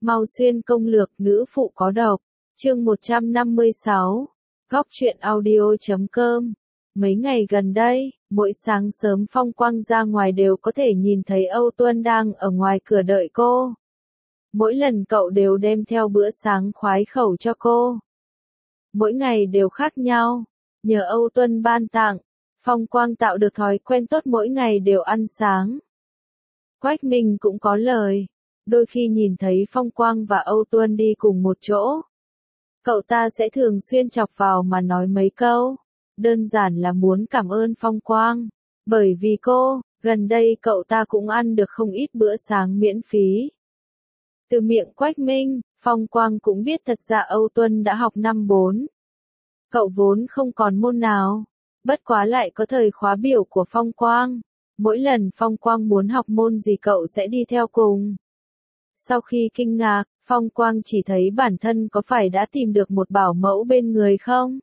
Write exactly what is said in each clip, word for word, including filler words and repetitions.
Mau xuyên công lược nữ phụ có độc. Chương một trăm năm mươi sáu. Góc truyện audio chấm com. Mấy ngày gần đây, mỗi sáng sớm Phong Quang ra ngoài đều có thể nhìn thấy Âu Tuân đang ở ngoài cửa đợi cô. Mỗi lần cậu đều đem theo bữa sáng khoái khẩu cho cô. Mỗi ngày đều khác nhau. Nhờ Âu Tuân ban tặng, Phong Quang tạo được thói quen tốt mỗi ngày đều ăn sáng. Quách Minh cũng có lời. Đôi khi nhìn thấy Phong Quang và Âu Tuân đi cùng một chỗ, cậu ta sẽ thường xuyên chọc vào mà nói mấy câu. Đơn giản là muốn cảm ơn Phong Quang. Bởi vì cô, gần đây cậu ta cũng ăn được không ít bữa sáng miễn phí. Từ miệng Quách Minh, Phong Quang cũng biết thật ra Âu Tuân đã học năm bốn. Cậu vốn không còn môn nào, bất quá lại có thời khóa biểu của Phong Quang. Mỗi lần Phong Quang muốn học môn gì cậu sẽ đi theo cùng. Sau khi kinh ngạc, Phong Quang chỉ thấy bản thân có phải đã tìm được một bảo mẫu bên người không?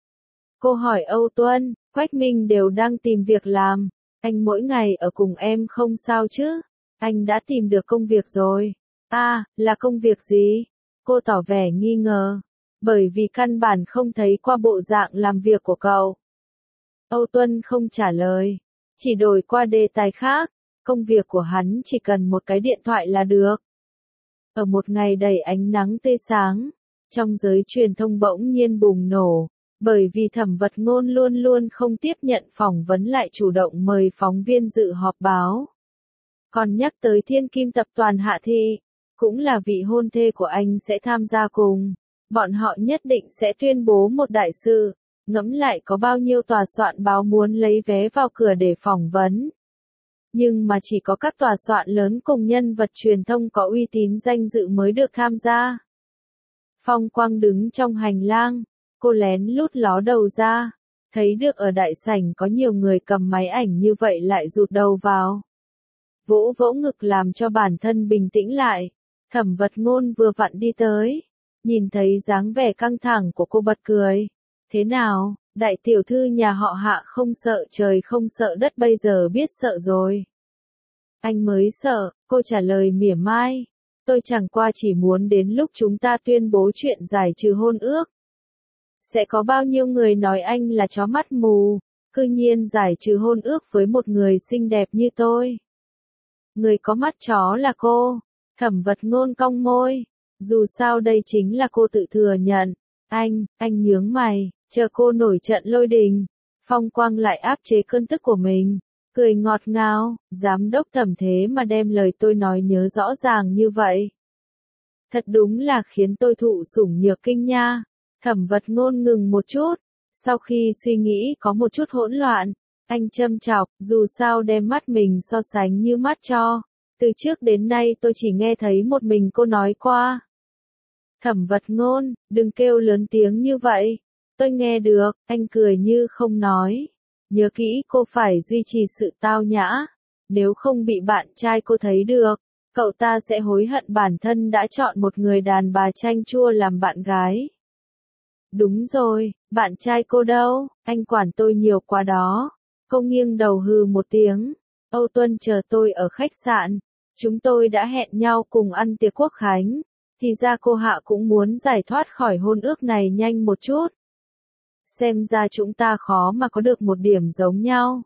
Cô hỏi Âu Tuân, Quách Minh đều đang tìm việc làm. Anh mỗi ngày ở cùng em không sao chứ? Anh đã tìm được công việc rồi. À, là công việc gì? Cô tỏ vẻ nghi ngờ. Bởi vì căn bản không thấy qua bộ dạng làm việc của cậu. Âu Tuân không trả lời. Chỉ đổi qua đề tài khác. Công việc của hắn chỉ cần một cái điện thoại là được. Ở một ngày đầy ánh nắng tươi sáng, trong giới truyền thông bỗng nhiên bùng nổ, bởi vì Thẩm Vật Ngôn luôn luôn không tiếp nhận phỏng vấn lại chủ động mời phóng viên dự họp báo. Còn nhắc tới Thiên Kim tập đoàn Hạ Thị, cũng là vị hôn thê của anh sẽ tham gia cùng. Bọn họ nhất định sẽ tuyên bố một đại sự, ngẫm lại có bao nhiêu tòa soạn báo muốn lấy vé vào cửa để phỏng vấn. Nhưng mà chỉ có các tòa soạn lớn cùng nhân vật truyền thông có uy tín danh dự mới được tham gia. Phong Quang đứng trong hành lang, cô lén lút ló đầu ra, thấy được ở đại sảnh có nhiều người cầm máy ảnh như vậy lại rụt đầu vào. Vỗ vỗ ngực làm cho bản thân bình tĩnh lại. Thẩm Vật Ngôn vừa vặn đi tới, nhìn thấy dáng vẻ căng thẳng của cô bật cười. Thế nào, đại tiểu thư nhà họ Hạ không sợ trời không sợ đất bây giờ biết sợ rồi. Anh mới sợ, cô trả lời mỉa mai. Tôi chẳng qua chỉ muốn đến lúc chúng ta tuyên bố chuyện giải trừ hôn ước. Sẽ có bao nhiêu người nói anh là chó mắt mù, cư nhiên giải trừ hôn ước với một người xinh đẹp như tôi. Người có mắt chó là cô. Thẩm Vật Ngôn cong môi. Dù sao đây chính là cô tự thừa nhận. Anh, anh nhướng mày, chờ cô nổi trận lôi đình. Phong Quang lại áp chế cơn tức của mình. Cười ngọt ngào, giám đốc Thẩm thế mà đem lời tôi nói nhớ rõ ràng như vậy. Thật đúng là khiến tôi thụ sủng nhược kinh nha. Thẩm Vật Ngôn ngừng một chút. Sau khi suy nghĩ có một chút hỗn loạn, anh châm chọc, dù sao đem mắt mình so sánh như mắt cho. Từ trước đến nay tôi chỉ nghe thấy một mình cô nói qua. Thẩm Vật Ngôn, đừng kêu lớn tiếng như vậy. Tôi nghe được, anh cười như không nói. Nhớ kỹ cô phải duy trì sự tao nhã. Nếu không bị bạn trai cô thấy được, cậu ta sẽ hối hận bản thân đã chọn một người đàn bà chanh chua làm bạn gái. Đúng rồi, bạn trai cô đâu, anh quản tôi nhiều quá đó. Cô nghiêng đầu hừ một tiếng. Âu Tuân chờ tôi ở khách sạn. Chúng tôi đã hẹn nhau cùng ăn tiệc quốc khánh. Thì ra cô Hạ cũng muốn giải thoát khỏi hôn ước này nhanh một chút. Xem ra chúng ta khó mà có được một điểm giống nhau.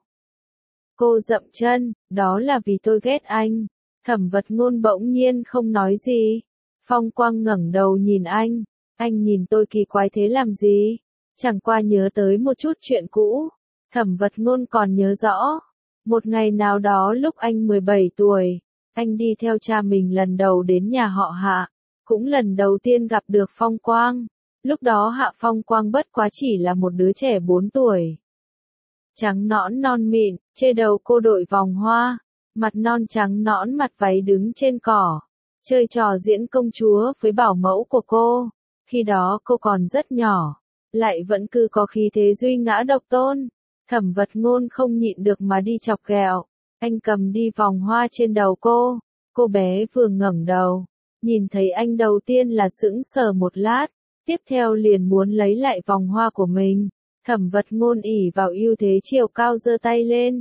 Cô dậm chân, đó là vì tôi ghét anh. Thẩm Vật Ngôn bỗng nhiên không nói gì. Phong Quang ngẩng đầu nhìn anh. Anh nhìn tôi kỳ quái thế làm gì? Chẳng qua nhớ tới một chút chuyện cũ. Thẩm Vật Ngôn còn nhớ rõ. Một ngày nào đó lúc anh mười bảy tuổi, anh đi theo cha mình lần đầu đến nhà họ Hạ. Cũng lần đầu tiên gặp được Phong Quang. Lúc đó Hạ Phong Quang bất quá chỉ là một đứa trẻ bốn tuổi. Trắng nõn non mịn, trên đầu cô đội vòng hoa. Mặt non trắng nõn mặt váy đứng trên cỏ. Chơi trò diễn công chúa với bảo mẫu của cô. Khi đó cô còn rất nhỏ. Lại vẫn cứ có khí thế duy ngã độc tôn. Thẩm Vật Ngôn không nhịn được mà đi chọc ghẹo. Anh cầm đi vòng hoa trên đầu cô. Cô bé vừa ngẩng đầu. Nhìn thấy anh đầu tiên là sững sờ một lát. Tiếp theo liền muốn lấy lại vòng hoa của mình. Thẩm Vật Ngôn ỷ vào ưu thế chiều cao giơ tay lên.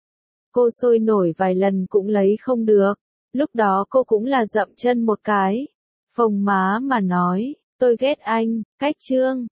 Cô sôi nổi vài lần cũng lấy không được. Lúc đó cô cũng là dậm chân một cái. phồng má mà nói, tôi ghét anh, cách Trương.